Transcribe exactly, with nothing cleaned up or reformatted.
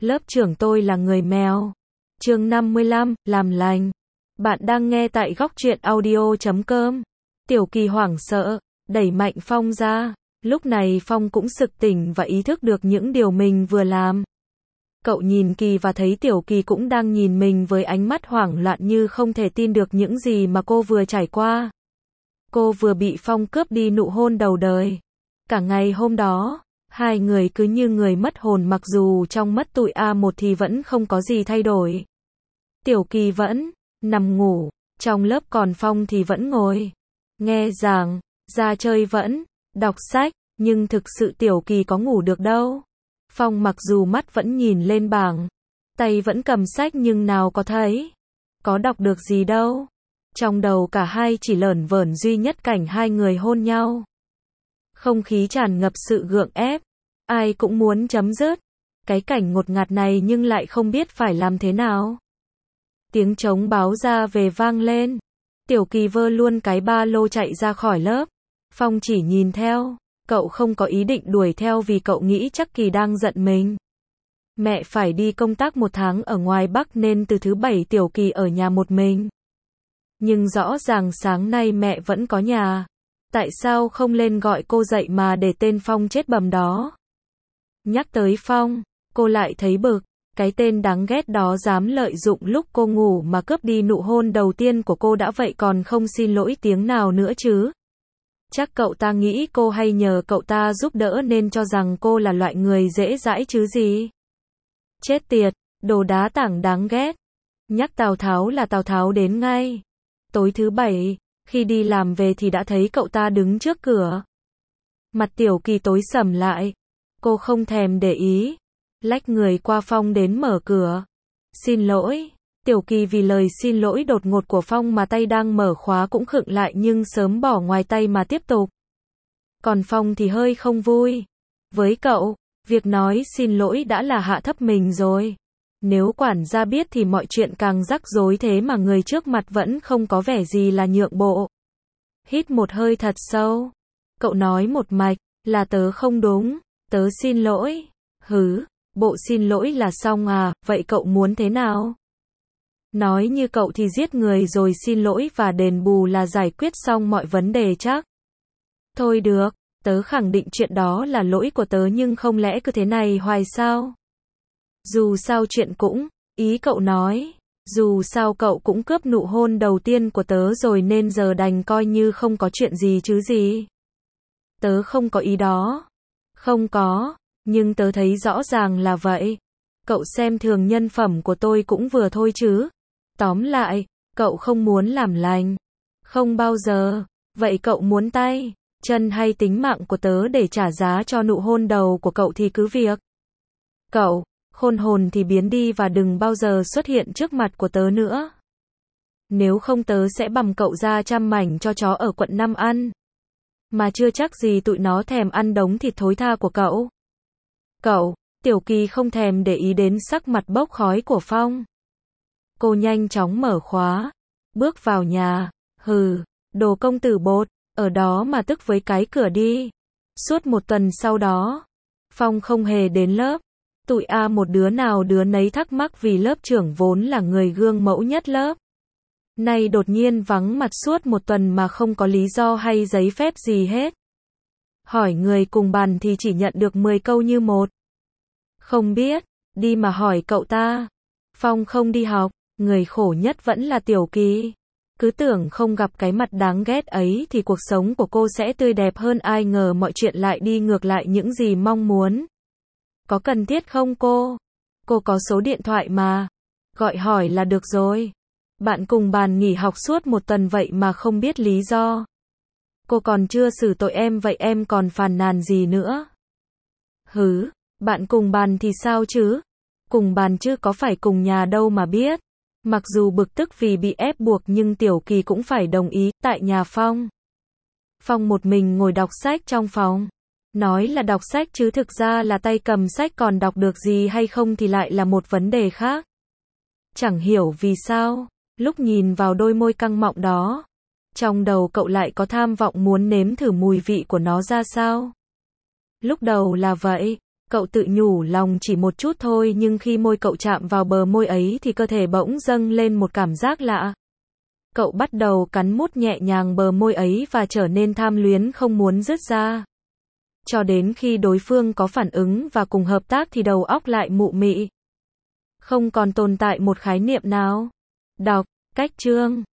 Lớp trưởng tôi là người mèo. Chương năm mươi lăm, làm lành. Bạn đang nghe tại góc truyện audio chấm com. Tiểu Kỳ hoảng sợ, đẩy mạnh Phong ra. Lúc này Phong cũng sực tỉnh và ý thức được những điều mình vừa làm. Cậu nhìn Kỳ và thấy Tiểu Kỳ cũng đang nhìn mình với ánh mắt hoảng loạn như không thể tin được những gì mà cô vừa trải qua. Cô vừa bị Phong cướp đi nụ hôn đầu đời. Cả ngày hôm đó, hai người cứ như người mất hồn, mặc dù trong mắt tụi A một thì vẫn không có gì thay đổi. Tiểu Kỳ vẫn nằm ngủ trong lớp, còn Phong thì vẫn ngồi nghe giảng, ra chơi vẫn đọc sách, nhưng thực sự Tiểu Kỳ có ngủ được đâu. Phong mặc dù mắt vẫn nhìn lên bảng, tay vẫn cầm sách nhưng nào có thấy có đọc được gì đâu. Trong đầu cả hai chỉ lởn vởn duy nhất cảnh hai người hôn nhau. Không khí tràn ngập sự gượng ép, ai cũng muốn chấm dứt cái cảnh ngột ngạt này nhưng lại không biết phải làm thế nào. Tiếng trống báo ra về vang lên. Tiểu Kỳ vơ luôn cái ba lô chạy ra khỏi lớp. Phong chỉ nhìn theo, cậu không có ý định đuổi theo vì cậu nghĩ chắc Kỳ đang giận mình. Mẹ phải đi công tác một tháng ở ngoài Bắc nên từ thứ bảy Tiểu Kỳ ở nhà một mình. Nhưng rõ ràng sáng nay mẹ vẫn có nhà. Tại sao không lên gọi cô dậy mà để tên Phong chết bầm đó? Nhắc tới Phong, cô lại thấy bực. Cái tên đáng ghét đó dám lợi dụng lúc cô ngủ mà cướp đi nụ hôn đầu tiên của cô đã vậy còn không xin lỗi tiếng nào nữa chứ. Chắc cậu ta nghĩ cô hay nhờ cậu ta giúp đỡ nên cho rằng cô là loại người dễ dãi chứ gì. Chết tiệt, đồ đá tảng đáng ghét. Nhắc Tào Tháo là Tào Tháo đến ngay. Tối thứ bảy, khi đi làm về thì đã thấy cậu ta đứng trước cửa. Mặt Tiểu Kỳ tối sầm lại. Cô không thèm để ý, lách người qua Phong đến mở cửa. Xin lỗi. Tiểu Kỳ vì lời xin lỗi đột ngột của Phong mà tay đang mở khóa cũng khựng lại nhưng sớm bỏ ngoài tay mà tiếp tục. Còn Phong thì hơi không vui. Với cậu, việc nói xin lỗi đã là hạ thấp mình rồi. Nếu quản gia biết thì mọi chuyện càng rắc rối, thế mà người trước mặt vẫn không có vẻ gì là nhượng bộ. Hít một hơi thật sâu. Cậu nói một mạch, là tớ không đúng, tớ xin lỗi. Hứ, bộ xin lỗi là xong à, vậy cậu muốn thế nào? Nói như cậu thì giết người rồi xin lỗi và đền bù là giải quyết xong mọi vấn đề chắc. Thôi được, tớ khẳng định chuyện đó là lỗi của tớ nhưng không lẽ cứ thế này hoài sao? Dù sao chuyện cũng, ý cậu nói, dù sao cậu cũng cướp nụ hôn đầu tiên của tớ rồi nên giờ đành coi như không có chuyện gì chứ gì. Tớ không có ý đó. Không có, nhưng tớ thấy rõ ràng là vậy. Cậu xem thường nhân phẩm của tôi cũng vừa thôi chứ. Tóm lại, cậu không muốn làm lành. Không bao giờ. Vậy cậu muốn tay, chân hay tính mạng của tớ để trả giá cho nụ hôn đầu của cậu thì cứ việc. Cậu, khôn hồn thì biến đi và đừng bao giờ xuất hiện trước mặt của tớ nữa. Nếu không tớ sẽ bằm cậu ra trăm mảnh cho chó ở quận năm ăn. Mà chưa chắc gì tụi nó thèm ăn đống thịt thối tha của cậu. Cậu, Tiểu Kỳ không thèm để ý đến sắc mặt bốc khói của Phong. Cô nhanh chóng mở khóa, bước vào nhà. Hừ, đồ công tử bột, ở đó mà tức với cái cửa đi. Suốt một tuần sau đó, Phong không hề đến lớp. Tụi A một đứa nào đứa nấy thắc mắc vì lớp trưởng vốn là người gương mẫu nhất lớp. Nay đột nhiên vắng mặt suốt một tuần mà không có lý do hay giấy phép gì hết. Hỏi người cùng bàn thì chỉ nhận được mười câu như một. Không biết, đi mà hỏi cậu ta. Phong không đi học, người khổ nhất vẫn là Tiểu Kỳ. Cứ tưởng không gặp cái mặt đáng ghét ấy thì cuộc sống của cô sẽ tươi đẹp hơn, ai ngờ mọi chuyện lại đi ngược lại những gì mong muốn. Có cần thiết không cô? Cô có số điện thoại mà. Gọi hỏi là được rồi. Bạn cùng bàn nghỉ học suốt một tuần vậy mà không biết lý do. Cô còn chưa xử tội em vậy em còn phàn nàn gì nữa? Hứ, bạn cùng bàn thì sao chứ? Cùng bàn chứ có phải cùng nhà đâu mà biết. Mặc dù bực tức vì bị ép buộc nhưng Tiểu Kỳ cũng phải đồng ý. Tại nhà Phong, Phong một mình ngồi đọc sách trong phòng. Nói là đọc sách chứ thực ra là tay cầm sách, còn đọc được gì hay không thì lại là một vấn đề khác. Chẳng hiểu vì sao, lúc nhìn vào đôi môi căng mọng đó, trong đầu cậu lại có tham vọng muốn nếm thử mùi vị của nó ra sao. Lúc đầu là vậy, Cậu tự nhủ lòng chỉ một chút thôi, nhưng khi môi cậu chạm vào bờ môi ấy thì cơ thể bỗng dâng lên một cảm giác lạ. Cậu bắt đầu cắn mút nhẹ nhàng bờ môi ấy và trở nên tham luyến không muốn dứt ra. Cho đến khi đối phương có phản ứng và cùng hợp tác thì đầu óc lại mụ mị. Không còn tồn tại một khái niệm nào. Đọc, cách chương